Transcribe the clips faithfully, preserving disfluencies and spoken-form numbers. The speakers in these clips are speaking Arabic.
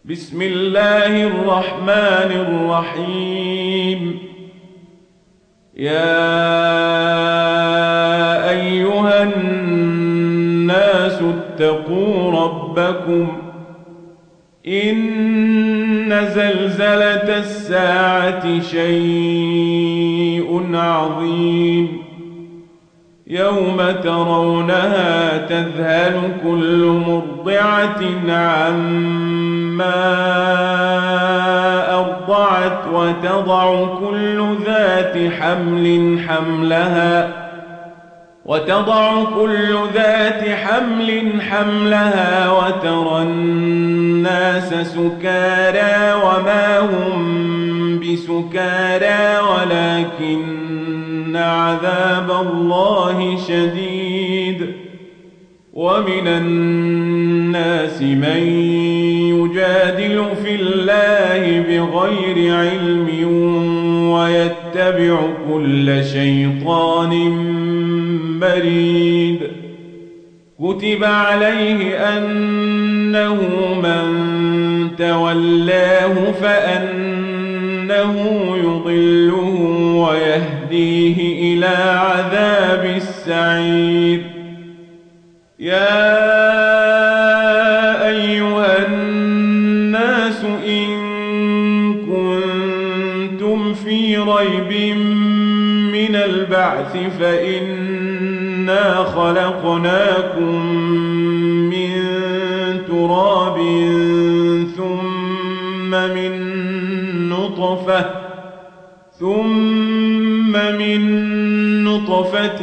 بسم الله الرحمن الرحيم. يا أيها الناس اتقوا ربكم إن زلزلة الساعة شيء عظيم يوم ترونها تذهل كل مرضعة عما أرضعت وتضع كل ذات حمل حملها وتضع كل ذات حمل حملها وترى الناس سكارى وما هم بسكارى ولكن عذاب الله شديد. ومن الناس من يجادل في الله بغير علم ويتبع كل شيطان مريد. كتب عليه أنه من تولاه فأنه يضله ويهديه إلى عذاب السعير. يا أيها الناس إن كنتم في ريب من البعث فإنا خلقناكم من تراب ثم من نطفة ثم من نطفة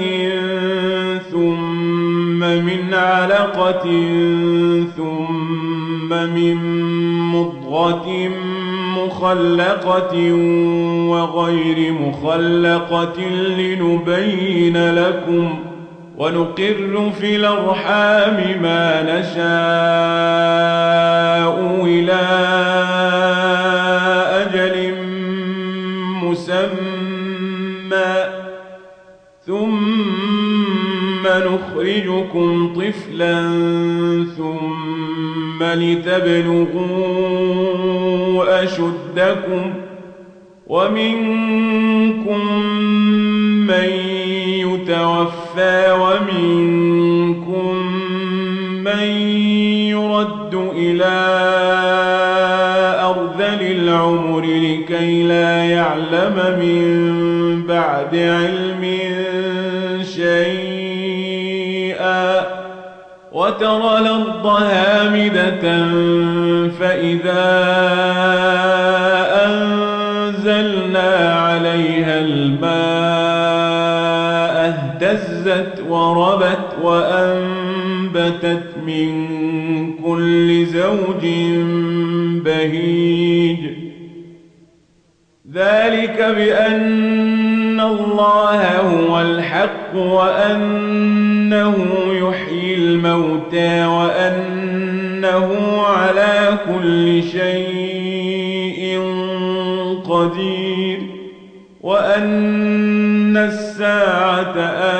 ثم من علقة ثم من مضغة مخلقة وغير مخلقة لنبين لكم ونقر في الأرحام ما نشاء إلى أجل مسمى ثم نخرجكم طفلا ثم لتبلغوا أشدكم ومنكم من يتوفى ومنكم من يرد إلى أرذل العمر لكي لا يعلم من بعد علم شيئا. وترى الأرض هامدة فإذا أنزلنا عليها الماء اهتزت وربت وأنبتت من كل زوج بهيج. ذلك بأن الله هو الحق وأنه يحيي الموتى وأنه على كل شيء قدير وأن الساعة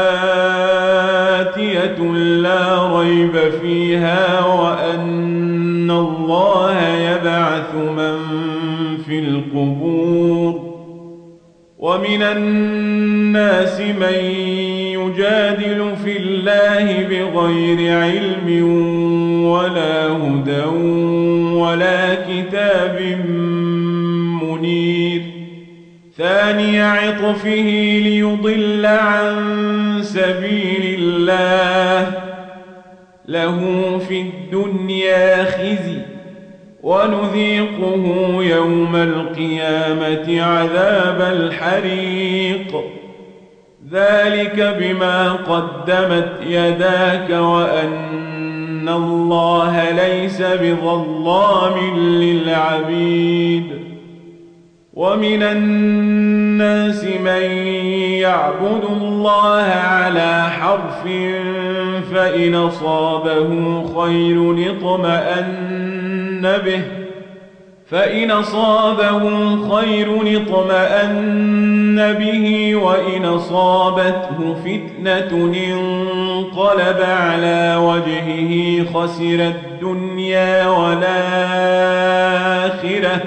آتية لا ريب فيها وأن الله يبعث من في القبور. ومن الناس من يجادل في الله بغير علم ولا هدى ولا كتاب منير. ثاني عطفه ليضل عن سبيل الله له في الدنيا خزي ونذيقه يوم القيامة عذاب الحريق. ذلك بما قدمت يداك وأن الله ليس بظلام للعبيد. ومن الناس من يعبد الله على حرف فإن أصابه خير اطمأن به فإن أصابه خير اطمأن به وإن أصابته فتنة انقلب على وجهه خسر الدنيا والآخرة الآخرة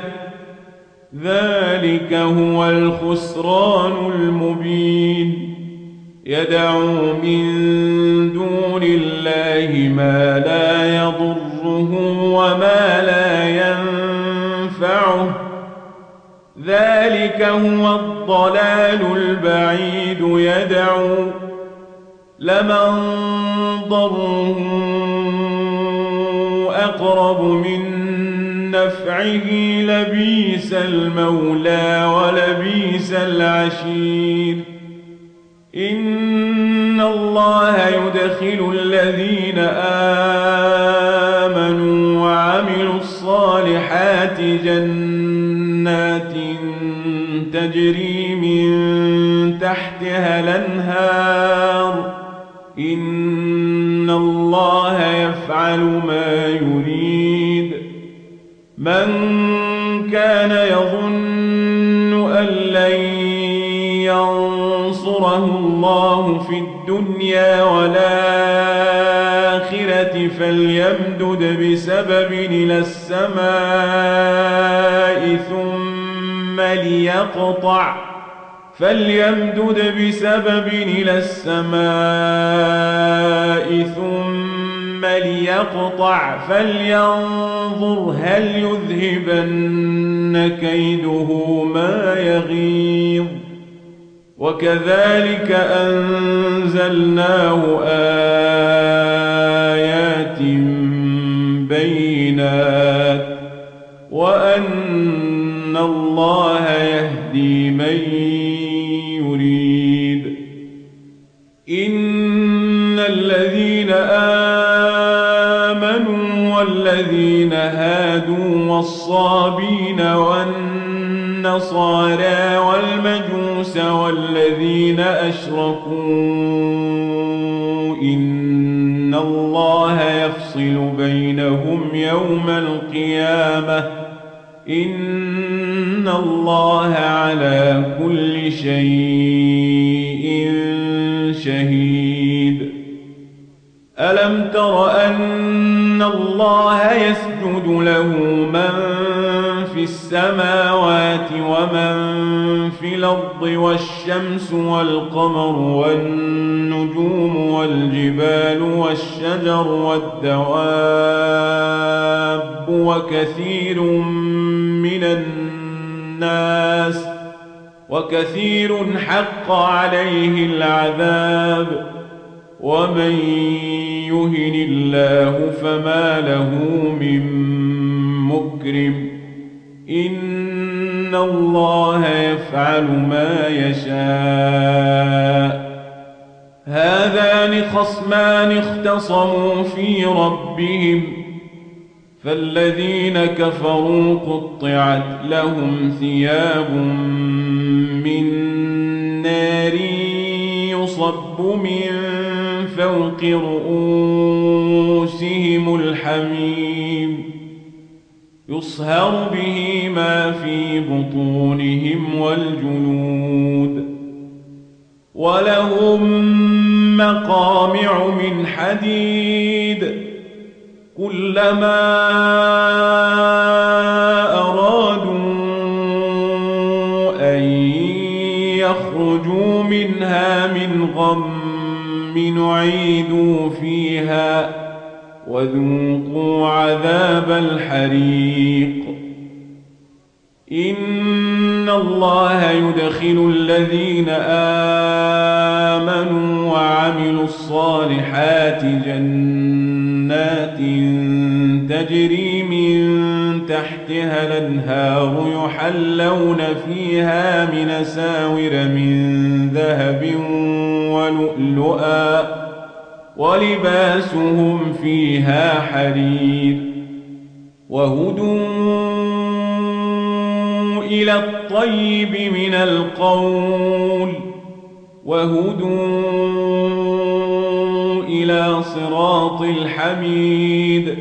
ذلك هو الخسران المبين يدعو من دون الله ما لا يضره وما لا ينفعه ذلك هو الضلال البعيد يدعو لمن ضره أقرب من نفعه لبيس المولى ولبيس العشير إن الله يدخل الذين آمنوا وعملوا الصالحات جنات تجري من تحتها الأنهار إن الله يفعل ما يريد من كان يظن أن لن ينصره الله في الدنيا والآخرة فليمدد بسبب إلى السماء ثم ليقطع فليمدد بسبب إلى السماء ثم ليقطع فلينظر هل يذهبن كيده ما يغيظ وكذلك أنزلناه آيات بينات وأن الله يهدي من يريد إن الذين آمنوا والذين هادوا والصابين والنصارى والمجوس والذين أشركوا إن الله يفصل بينهم يوم القيامة إن الله على كل شيء شهيد ألم تر أن الله يسجد له من في السماوات ومن في الأرض والشمس والقمر والنجوم والجبال والشجر والدواب وكثير من الناس وكثير حق عليه العذاب ومن يهن الله فما له من مكرم إن الله يفعل ما يشاء هذان خصمان اختصموا في ربهم فالذين كفروا قطعت لهم ثياب من نار يصب من فوق رؤوسهم الحميم يصهر به ما في بطونهم والجلود ولهم مقامع من حديد كلما أرادوا أن يخرجوا منها من غم نعيدوا فيها وذوقوا عذاب الحريق إن الله يدخل الذين آمنوا وعملوا الصالحات جنات تجري من تحتها الأنهار يحلون فيها من أساور من ذهب ولؤلؤا ولباسهم فيها حرير وهدوا إلى الطيب من القول وهدوا إلى صراط الحميد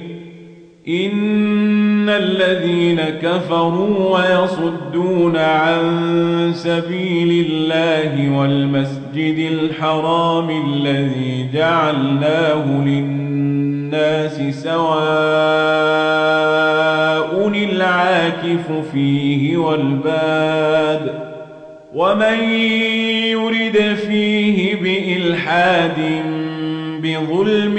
إن الذين كفروا ويصدون عن سبيل الله والمسجد الحرام الذي جعلناه للناس الناس سواء العاكف فيه والباد ومن يرد فيه بإلحاد بظلم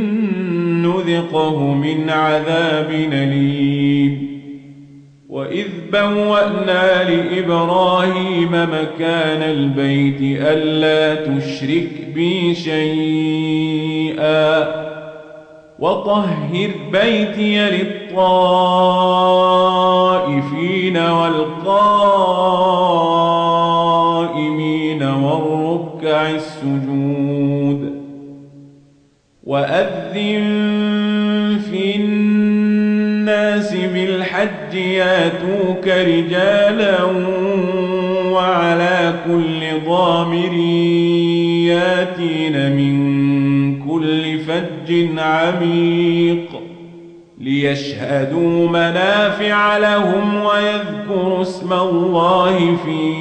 نذقه من عذاب أليم وإذ بوأنا لإبراهيم مكان البيت ألا تشرك بي شيئا وطهر بيتي للطائفين والقائمين والركع السجود وأذن في الناس بالحج ياتوك رجالا وعلى كل ضامر ياتين من كل فج عميق ليشهدوا منافع لهم ويذكروا اسم الله في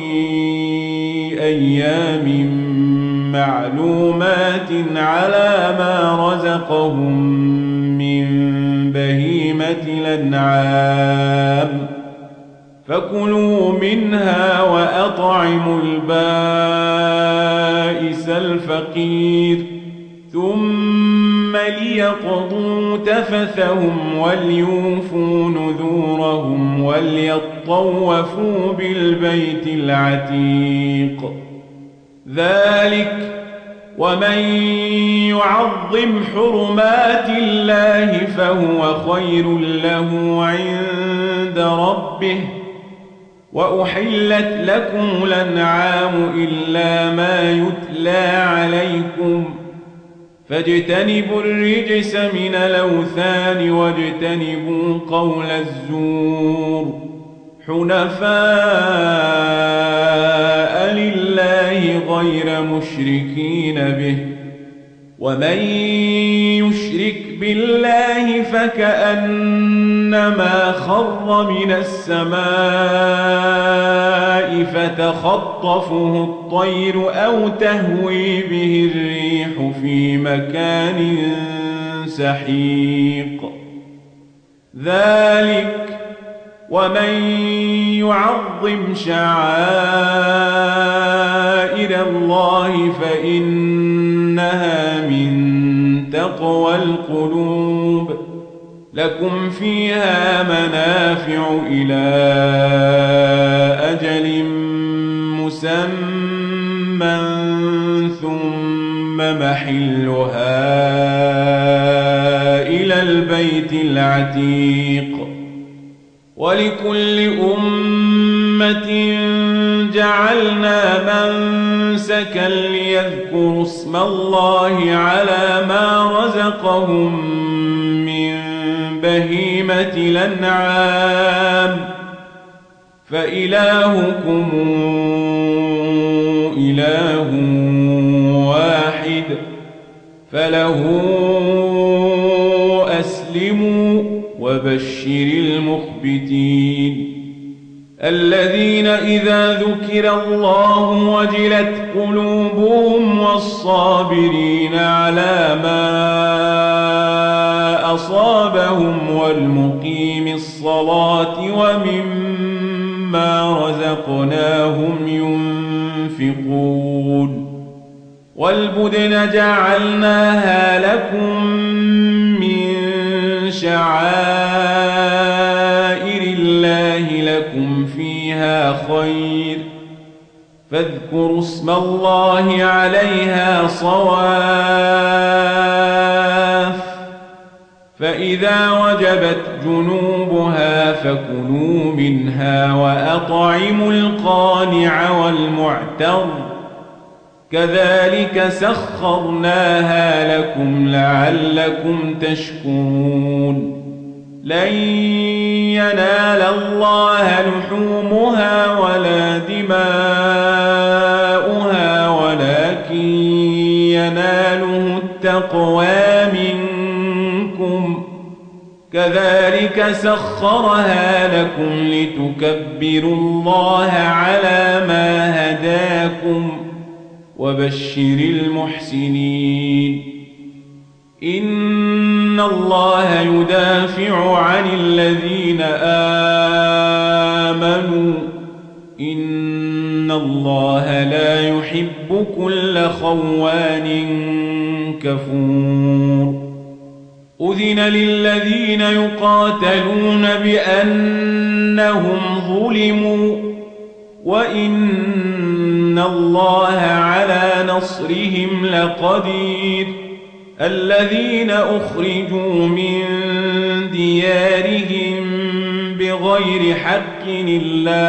أيام معلومات على ما رزقهم من بهيمة الأنعام فكلوا منها وأطعموا البائس الفقير ثم ليقضوا تفثهم وليوفوا نذورهم وليطوفوا بالبيت العتيق ذلك ومن يعظم حرمات الله فهو خير له عند ربه وأحلت لكم الأنعام إلا ما يتلى عليكم فاجتنبوا الرجس من الأوثان واجتنبوا قول الزور حنفاء لله غير مشركين به ومن يشرك بالله فكأنما خر من السماء فتخطفه الطير أو تهوي به الريح في مكان سحيق ذلك ومن يعظم شعائر الله فإنها من تقوى القلوب لكم فيها منافع إلى أجل مسمى ثم محلها إلى البيت العتيق ولكل أمة جعلنا منسكا ليذكروا اسم الله على ما رزقهم من بهيمة الأنعام فإلهكم إله واحد فله أسلموا وبشر المخبتين الذين إذا ذكر الله وجلت قلوبهم والصابرين على ما أصابهم والمقيم الصلاة ومما رزقناهم ينفقون والبدن جعلناها لكم من شعائر الله لكم فيها خير فاذكروا اسم الله عليها صواف فإذا وجبت جنوبها فكلوا منها وأطعموا القانع والمعتر كذلك سخرناها لكم لعلكم تشكرون لن ينال الله لحومها ولا دماؤها ولكن يناله التقوى منكم كذلك سخرها لكم لتكبروا الله على ما هداكم وبشر المحسنين إن الله يدافع عن الذين آمنوا إن الله لا يحب كل خوان كفور أذن للذين يقاتلون بأنهم ظلموا وإن الله على نصرهم لقدير الذين أخرجوا من ديارهم بغير حق إلا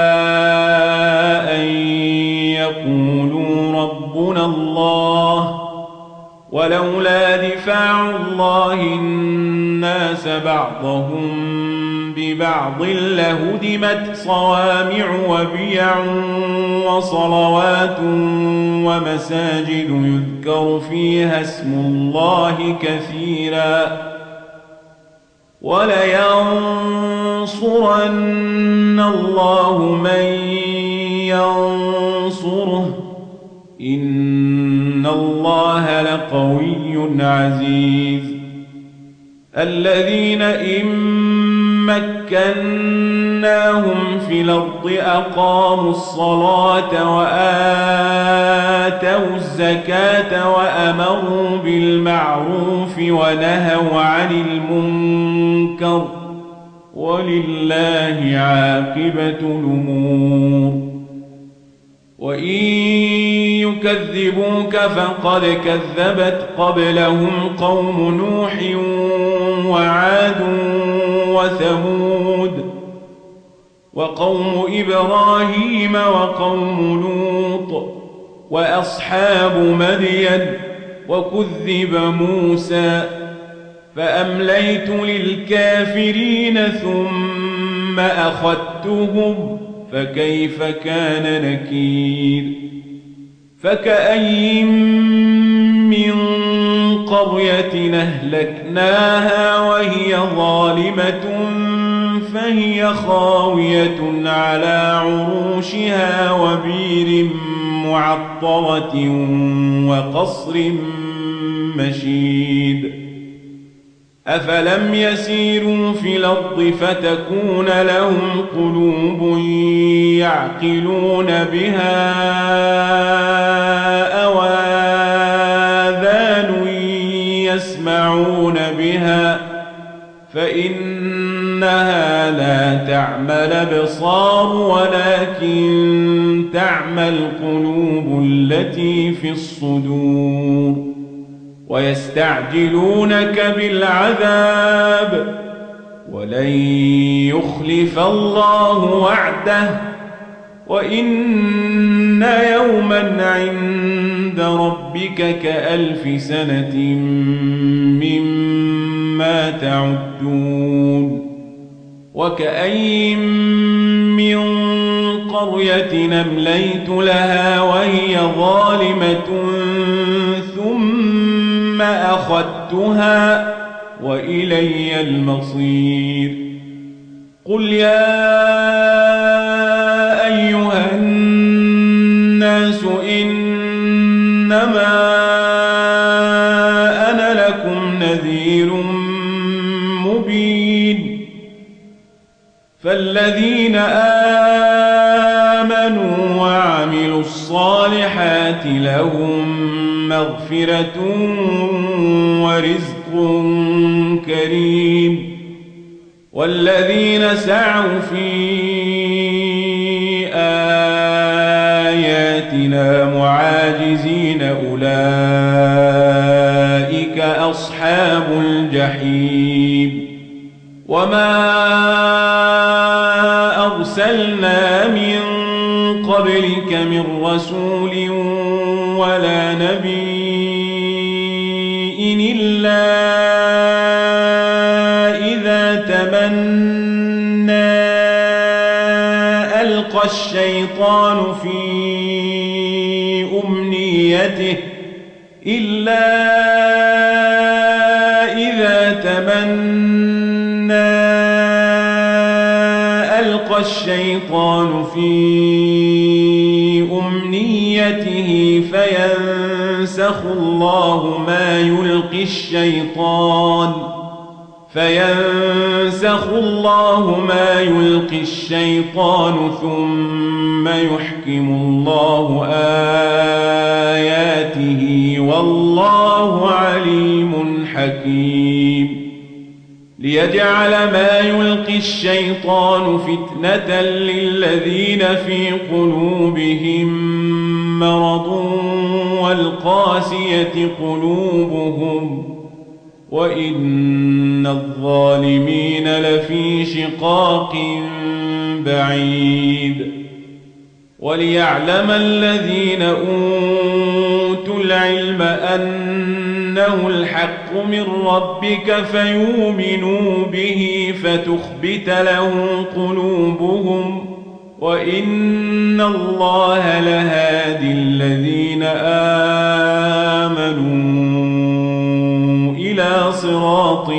أن يقولوا ربنا الله ولولا دفاع الله الناس بعضهم ببعض لهدمت صوامع وبيع وصلوات ومساجد يذكر فيها اسم الله كثيرا ولينصرن الله من ينصره إن الله لقوي عزيز الذين إن مكناهم في الأرض أقاموا الصلاة وآتوا الزكاة وأمروا بالمعروف ونهوا عن المنكر ولله عاقبة الأمور وإن يكذبوك فقد كذبت قبلهم قوم نوح وعاد وثمود وقوم إبراهيم وقوم لوط وأصحاب مدين وكذب موسى فأمليت للكافرين ثم أخذتهم فكيف كان نكير فكأي من قرية أهلكناها وهي ظالمة فهي خاوية على عروشها وبير معطرة وقصر مشيد أفلم يسيروا في الأرض فتكون لهم قلوب يعقلون بها أو آذان يسمعون بها فإنها لا تعمى الأبصار ولكن تعمى القلوب التي في الصدور ويستعجلونك بالعذاب ولن يخلف الله وعده وإن يوما عند ربك كألف سنة مما تعدون وكأي من قرية أمليت لها وهي ظالمة ثم أخذتها وإلي المصير قل يا أيها الناس إنما أنا لكم نذير مبين فالذين آمنوا وعملوا الصالحات لهم مغفرة ورزق كريم والذين سعوا في آياتنا معاجزين أولئك أصحاب الجحيم وما أرسلنا من قبلك من رسول ولا نبي إلا إذا تمنى ألقى الشيطان في أمنيته إلا إذا تمنى ألقى الشيطان في أمنيته فينسى فينسخ الله ما يلقي الشيطان فينسخ الله ما يلقي الشيطان ثم يحكم الله آياته والله عليم حكيم ليجعل ما يلقي الشيطان فتنة للذين في قلوبهم مرض والقاسية قلوبهم وإن الظالمين لفي شقاق بعيد وليعلم الذين أوتوا العلم أنه الحق من ربك فيؤمنوا به فتخبت له قلوبهم وإن الله لهادي الذين آمنوا إلى صراط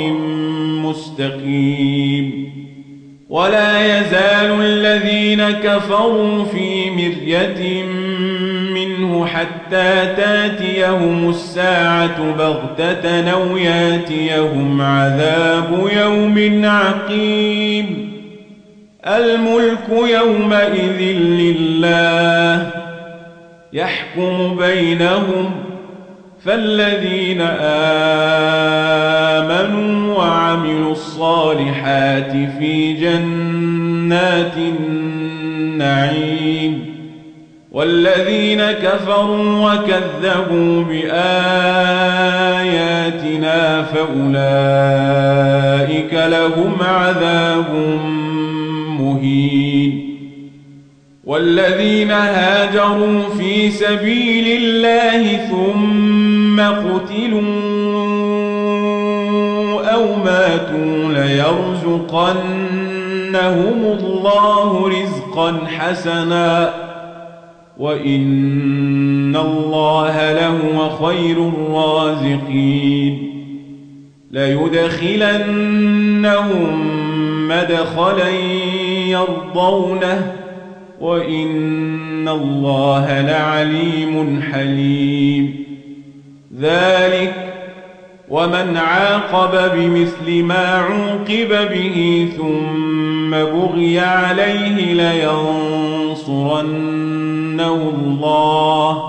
مستقيم ولا يزال الذين كفروا في مرية منه حتى تاتيهم الساعة بغتة أو ياتيهم عذاب يوم عقيم الملك يومئذ لله يحكم بينهم فالذين آمنوا وعملوا الصالحات في جنات النعيم والذين كفروا وكذبوا بآياتنا فأولئك لهم عذاب مهين والذين هاجروا في سبيل الله ثم قتلوا أو ماتوا ليرزقنهم الله رزقا حسنا وإن الله لهو خير الرازقين ليدخلنهم مدخلا يرضونه وإن الله لعليم حليم ذلك ومن عاقب بمثل ما عوقب به ثم بغي عليه لينصرنه الله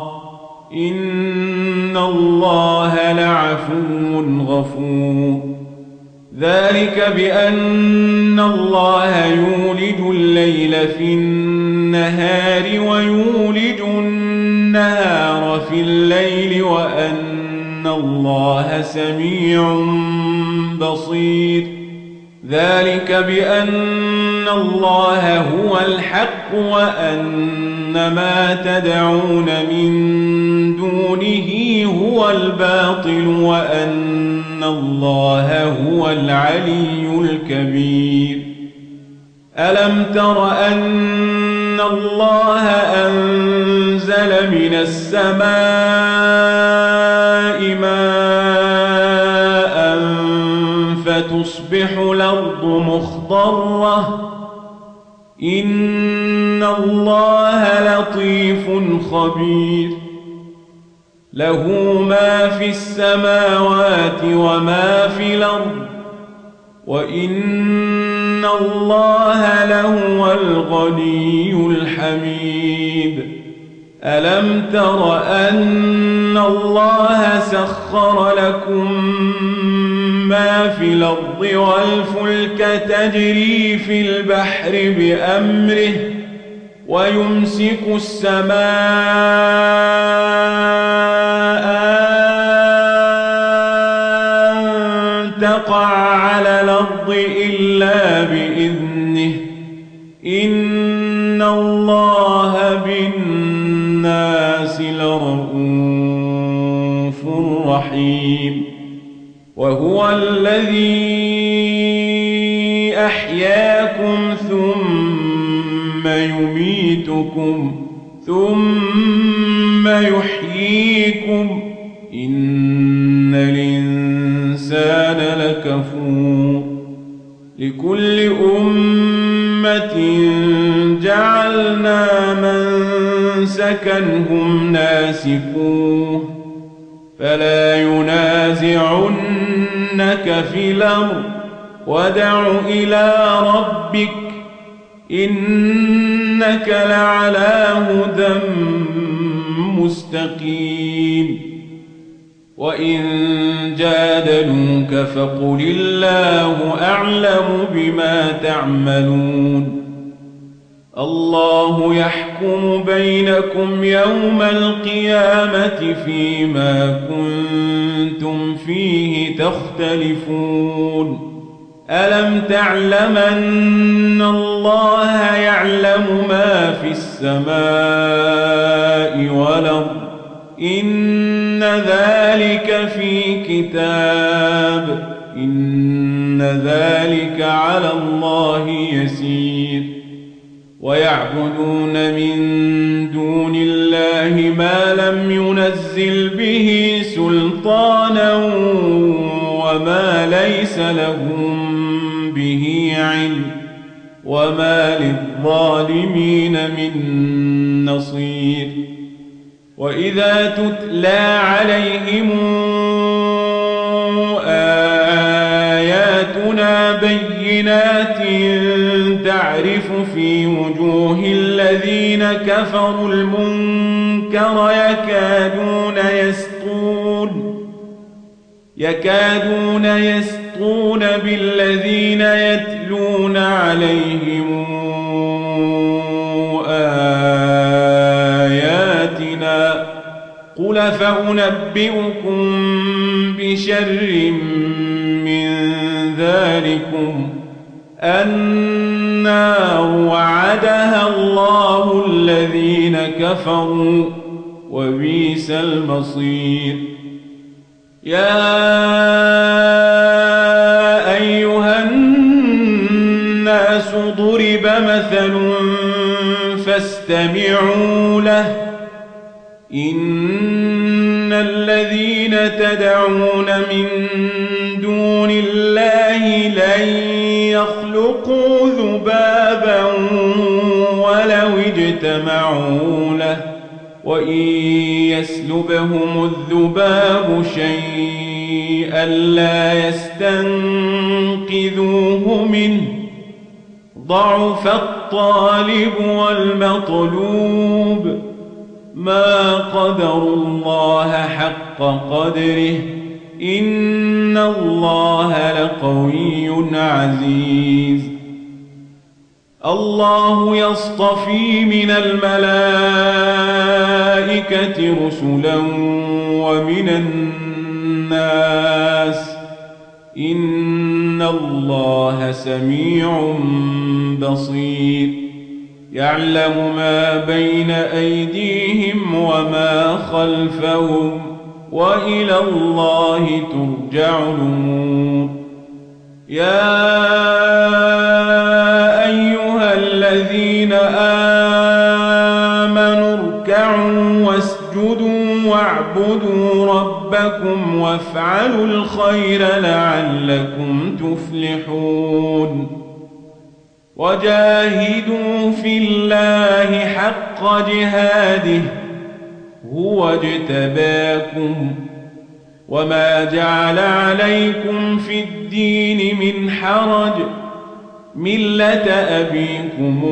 إن الله لعفو غفور ذلك بأن الله يولج الليل في النهار ويولج النهار في الليل وأن الله سميع بصير ذلك بأن الله هو الحق وأن ما تدعون من دونه هو الباطل وأن الله هو العلي الكبير ألم تر أن الله أنزل من السماء ماء فتصبح الأرض مخضرة إن الله لطيف خبير له ما في السماوات وما في الأرض وإن الله لهو الغني الحميد ألم تر أن الله سخر لكم ما في الأرض والفلك تجري في البحر بأمره ويمسك السماء أن تقع على الأرض إلا بإذنه إن الله بالناس لرؤوف رحيم وهو الذي أحياكم ثم يميتكم ثم يحييكم إن الإنسان لكفور لكل أمة جعلنا منسكا هم ناسكوه فلا ينازعنك في الأمر وادع إلى ربك إنك لعلى هدى مستقيم وإن جادلوك فقل الله أعلم بما تعملون الله يحكم بينكم يوم القيامة فيما كنتم فيه تختلفون ألم تعلم أن الله يعلم ما في السماء والأرض إن ذلك في كتاب إن ذلك على الله يسير ويعبدون من دون الله ما لم ينزل به سلطانا وما ليس لهم به علم وما للظالمين من نصير وإذا تتلى عليهم آياتنا بينات تعرف في وجوه الذين كفروا المنكر يكادون يسطون يكادون يسطون بالذين يتلون عليهم آياتنا قل فأنبئكم بشر من ذلكم النار وعدها الله الذين كفروا وبئس المصير يا أيها الناس ضرب مثل فاستمعوا له إن الذين تدعون من دون الله لن يخلقوا ذبابا ولو اجتمعوا له وإن يسلبهم الذباب شيئا لا يستنقذوه منه ضعف الطالب والمطلوب ما قدروا الله حق قدره إن الله لقوي عزيز الله يصطفي من الملائكة رسلا ومن الناس إن الله سميع بصير يعلم ما بين أيديهم وما خلفهم وإلى الله ترجع الأمور يا أيها الذين آمنوا اركعوا واسجدوا واعبدوا ربكم وافعلوا الخير لعلكم تفلحون وجاهدوا في الله حق جهاده هو اجتباكم وما جعل عليكم في الدين من حرج ملة أبيكم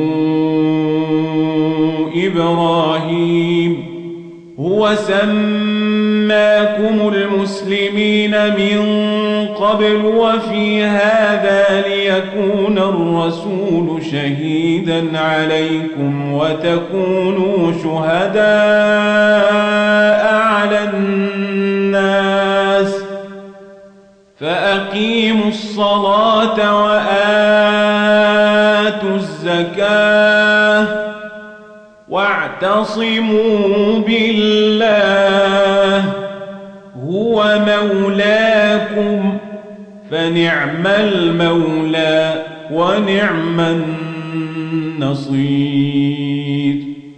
إبراهيم هو سماكم المسلمين من قبل وفي هذا ليكون الرسول شهيدا عليكم وتكونوا شهداء على الناس فأقيموا الصلاة وآتوا الزكاة واعتصموا بالله هو مولاكم فنعم المولى ونعم النصير